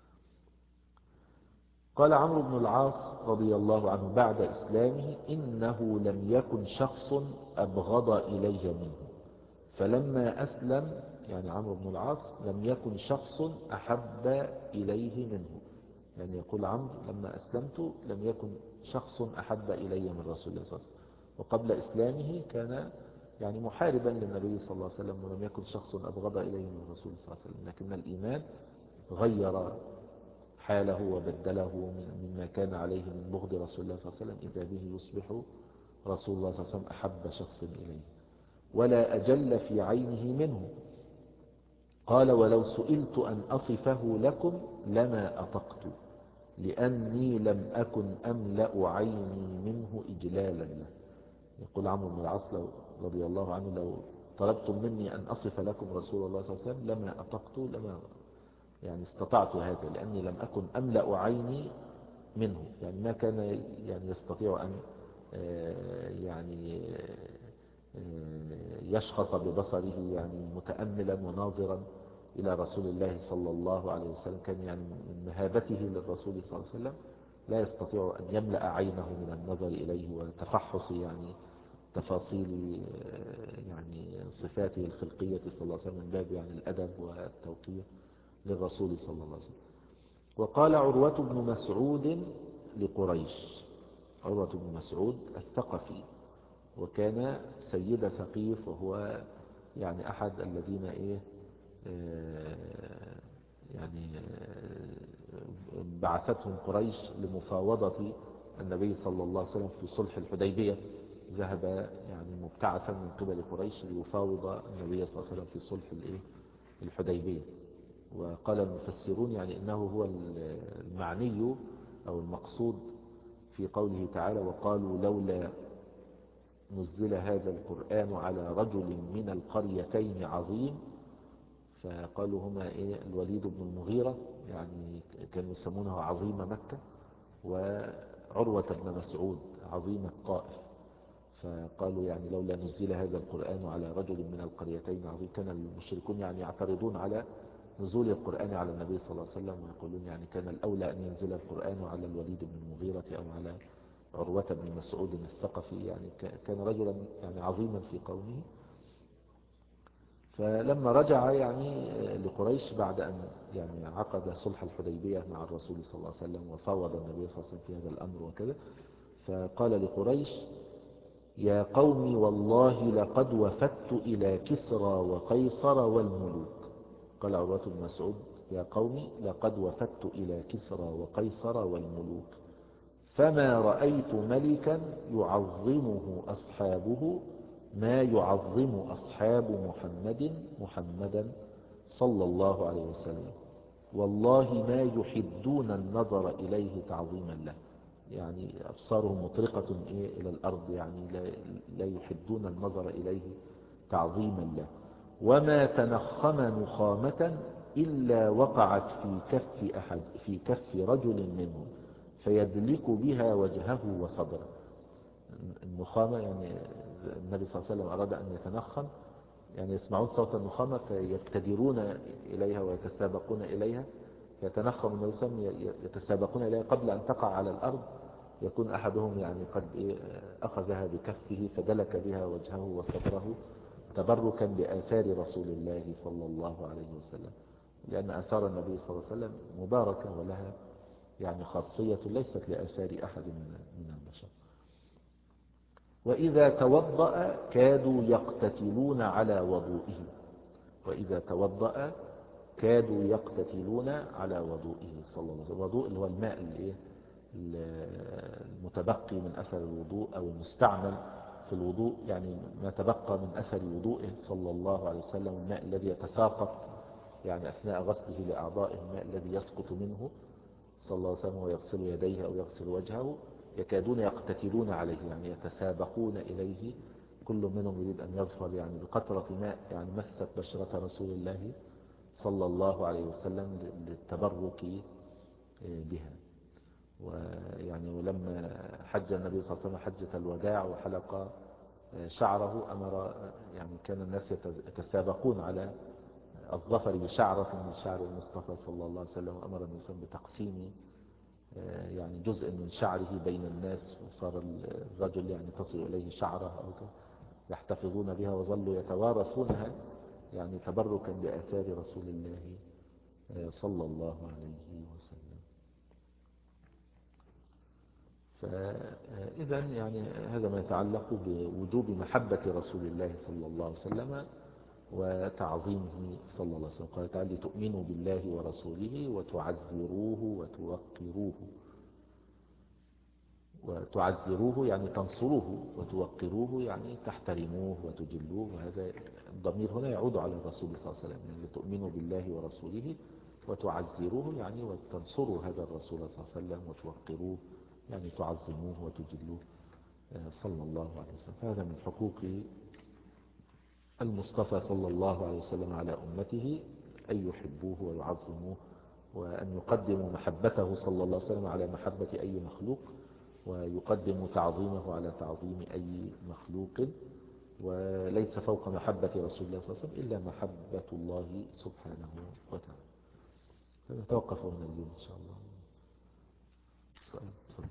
قال عمرو بن العاص رضي الله عنه بعد إسلامه: إنه لم يكن شخص أبغض إلي منه، فلما أسلم يعني عمرو بن العاص لم يكن شخص أحب إليه منه. يعني يقول عمرو لما أسلمت لم يكن شخص أحب إلي من رسول الله صلى الله عليه وسلم، وقبل إسلامه كان يعني محاربا للنبي صلى الله عليه وسلم، ولم يكن شخص أبغض إليه من رسول الله صلى الله عليه وسلم، لكن الإيمان غير حاله وبدله مما كان عليه من بغض رسول الله صلى الله عليه وسلم، إذا به يصبح رسول الله صلى الله عليه وسلم أحب شخص إليه ولا أجل في عينه منه. قال: ولو سئلت أن أصفه لكم لما أطقت، لأني لم أكن أملأ عيني منه إجلالا له. يقول عمرو بن العاص رضي الله عنه: لو طلبتم مني أن أصف لكم رسول الله صلى الله عليه وسلم لما أطقت، لما يعني استطعت هذا، لأني لم أكن أملأ عيني منه، يعني ما كان يعني يستطيع أن يعني يشخص ببصره، يعني متأملا وناظرا إلى رسول الله صلى الله عليه وسلم، كان يعني من مهابته للرسول صلى الله عليه وسلم لا يستطيع أن يملأ عينه من النظر إليه وتفحص يعني تفاصيل يعني صفاته الخلقية صلى الله عليه وسلم، من باب يعني الأدب والتوقير للرسول صلى الله عليه وسلم. وقال عروة بن مسعود لقريش، عروة بن مسعود الثقفي، وكان سيد ثقيف، وهو يعني أحد الذين إيه يعني بعثتهم قريش لمفاوضة النبي صلى الله عليه وسلم في صلح الحديبية. ذهب يعني مبتعثا من قبل قريش ليفاوض النبي صلى الله عليه وسلم في صلح الحديبية. وقال المفسرون يعني إنه هو المعني أو المقصود في قوله تعالى: وقالوا لولا نزل هذا القرآن على رجل من القريتين عظيم. فقالوا هما إيه؟ الوليد بن المغيرة، يعني كانوا يسمونه عظيم مكة، وعروة بن مسعود عظيم الطائف. فقالوا يعني لولا نزل هذا القرآن على رجل من القريتين عظيم. كان المشركون يعني يعترضون على نزول القرآن على النبي صلى الله عليه وسلم، ويقولون يعني كان الأولى أن ينزل القرآن على الوليد بن المغيرة أو على عروة بن مسعود الثقفي، يعني كان رجلا يعني عظيما في قومه. فلما رجع يعني لقريش بعد أن يعني عقد صلح الحديبية مع الرسول صلى الله عليه وسلم وفاوض النبي صلى الله عليه وسلم في هذا الأمر وكذا، فقال لقريش: يا قوم والله لقد وفدت إلى كسرى وقيصر والملوك. قال عروة بن مسعود: يا قوم لقد وفدت إلى كسرى وقيصر والملوك، فما رأيت ملكا يعظمه أصحابه ما يعظم أصحاب محمد محمدا صلى الله عليه وسلم، والله ما يحدون النظر إليه تعظيما له. يعني أبصارهم مطرقة إيه إلى الأرض، يعني لا, لا يحدون النظر إليه تعظيما له. وما تنخم نخامة إلا وقعت في كف أحد في كف رجل منهم فيدلك بها وجهه وصدره. النخامة يعني النبي صلى الله عليه وسلم أراد أن يتنخم، يعني يسمعون صوت النخامة فيبتدرون إليها ويتسابقون إليها، يتنخم النبي صلى الله عليه وسلم يتسابقون إليها قبل أن تقع على الأرض، يكون أحدهم يعني قد أخذها بكفه فدلك بها وجهه وصدره تبركا بآثار رسول الله صلى الله عليه وسلم، لأن آثار النبي صلى الله عليه وسلم مباركة ولها يعني خاصية ليست لآثار أحد من البشر. وإذا توضأ كادوا يقتتلون على وضوئه، وإذا توضأ كادوا يقتتلون على وضوئه صلى الله عليه وسلم. الوضوء اللي هو الماء الايه المتبقي من أثر الوضوء أو المستعمل في الوضوء، يعني ما تبقى من أثر وضوئه صلى الله عليه وسلم، الماء الذي يتساقط يعني أثناء غسله لأعضائه، الماء الذي يسقط منه صلى الله عليه وسلم ويغسل يديه أو يغسل وجهه، يكادون يقتتلون عليه يعني يتسابقون إليه، كل منهم يريد أن يظفر يعني بقطرة ماء يعني مست بشرة رسول الله صلى الله عليه وسلم للتبرك بها. ويعني ولما حج النبي صلى الله عليه وسلم حجة الوداع وحلق شعره، أمر يعني كان الناس يتسابقون على الظفر بشعرة من شعر المصطفى صلى الله عليه وسلم، وأمر النبي صلى الله عليه وسلم بتقسيم يعني جزء من شعره بين الناس، وصار الرجل يعني تصل إليه شعره أو يحتفظون بها، وظلوا يتوارثونها يعني تبركا بآثار رسول الله صلى الله عليه وسلم. فإذا يعني هذا ما يتعلق بوجوب محبة رسول الله صلى الله عليه وسلم وتعظيمه صلى الله عليه وسلم. قال تعالى: تؤمنوا بالله ورسوله وتعزروه وتوقروه. وتعزروه يعني تنصروه، وتوقروه يعني تحترموه وتجلوه، وهذا الضمير هنا يعود على الرسول صلى الله عليه وسلم، يعني تؤمنوا بالله ورسوله وتعزروه يعني وتنصروا هذا الرسول صلى الله عليه وسلم، وتوقروه يعني تعظموه وتجلوه صلى الله عليه وسلم. هذا من حقوق المصطفى صلى الله عليه وسلم على أمته، أن يحبوه ويعظموه، وأن يقدموا محبته صلى الله عليه وسلم على محبة أي مخلوق، ويقدم تعظيمه على تعظيم أي مخلوق. وليس فوق محبة رسول الله صلى الله عليه وسلم إلا محبة الله سبحانه وتعالى. نتوقف هنا اليوم إن شاء الله. السؤال تفضل.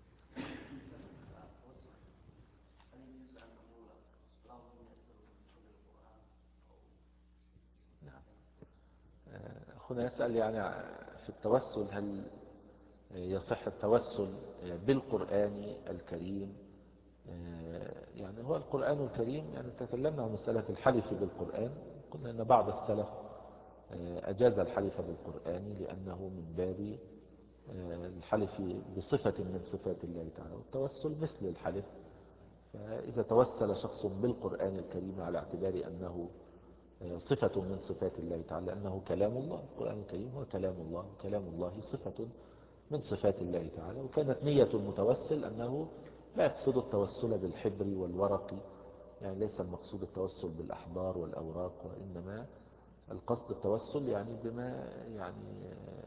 أخونا يسأل يعني في التوسل، هل يصح التوسل بالقرآن الكريم؟ يعني هو القرآن الكريم، يعني تكلمنا عن مسألة الحلف بالقرآن، قلنا أن بعض السلف أجاز الحلف بالقرآن لأنه من باب الحلف بصفة من صفات الله تعالى، والتوسل مثل الحلف. فإذا توسل شخص بالقرآن الكريم على اعتبار أنه صفة من صفات الله تعالى، لأنه كلام الله، القرآن الكريم هو كلام الله، وكلام الله صفة من صفات الله تعالى. وكانت نية المتوسل أنه لا يقصد التوسل بالحبر والورق، يعني ليس المقصود التوسل بالأحبار والأوراق، وإنما القصد التوسل يعني بما يعني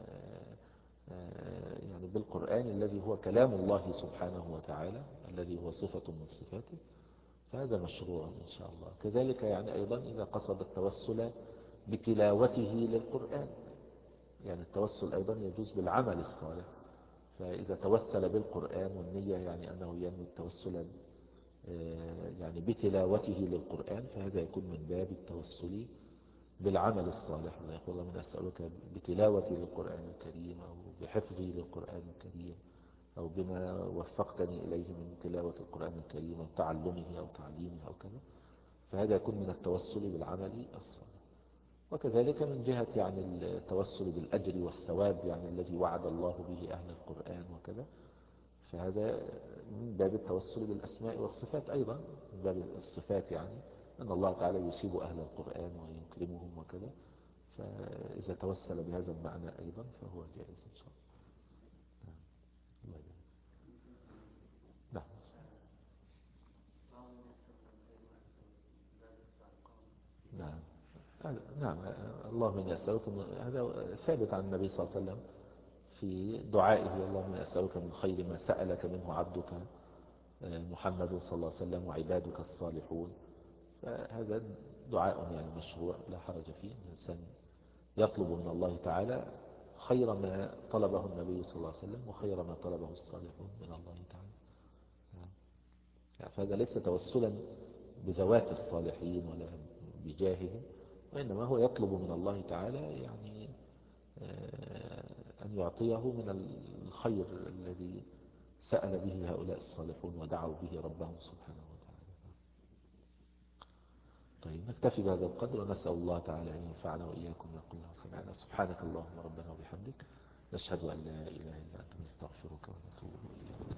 يعني بالقرآن الذي هو كلام الله سبحانه وتعالى، الذي هو صفة من صفاته، فهذا مشروع إن شاء الله. كذلك يعني أيضا إذا قصد التوسل بتلاوته للقرآن، يعني التوسل أيضا يجوز بالعمل الصالح. فإذا توسل بالقرآن والنية يعني أنه ينوي التوسل يعني بتلاوته للقرآن، فهذا يكون من باب التوسل بالعمل الصالح. الله يقول: من أسألك بتلاوتي للقرآن الكريم، أو بحفظي للقرآن الكريم، أو بما وفقتني إليه من تلاوة القرآن الكريم أو تعلمه أو تعليمه أو كذا، فهذا يكون من التوسل بالعمل الصالح. وكذلك من جهة يعني التوسل بالأجر والثواب، يعني الذي وعد الله به أهل القرآن وكذا، فهذا من باب التوسل بالأسماء والصفات أيضا، من باب الصفات، يعني أن الله تعالى يصيب أهل القرآن ويكرمهم وكذا، فإذا توسل بهذا المعنى أيضا فهو جائز إن شاء الله. نعم. نعم. نعم. اللهم إني أسألكم، هذا ثابت عن النبي صلى الله عليه وسلم في دعائه: اللهم إني أسألك من خير ما سألك منه عبدك محمد صلى الله عليه وسلم وعبادك الصالحون. فهذا دعاء يعني مشروع لا حرج فيه، الإنسان يطلب من الله تعالى خير ما طلبه النبي صلى الله عليه وسلم وخير ما طلبه الصالحون من الله تعالى. يعني فهذا ليس توسلا بذوات الصالحين ولا بجاههم، وإنما هو يطلب من الله تعالى يعني أن يعطيه من الخير الذي سأل به هؤلاء الصالحون ودعوا به ربهم سبحانه وتعالى. طيب نكتفي بهذا القدر، ونسأل الله تعالى أن ينفعنا وإياكم يقول له سمعنا. سبحانك اللهم ربنا وبحمدك، نشهد أن لا إله إلا أنت، نستغفرك ونتوب إليك.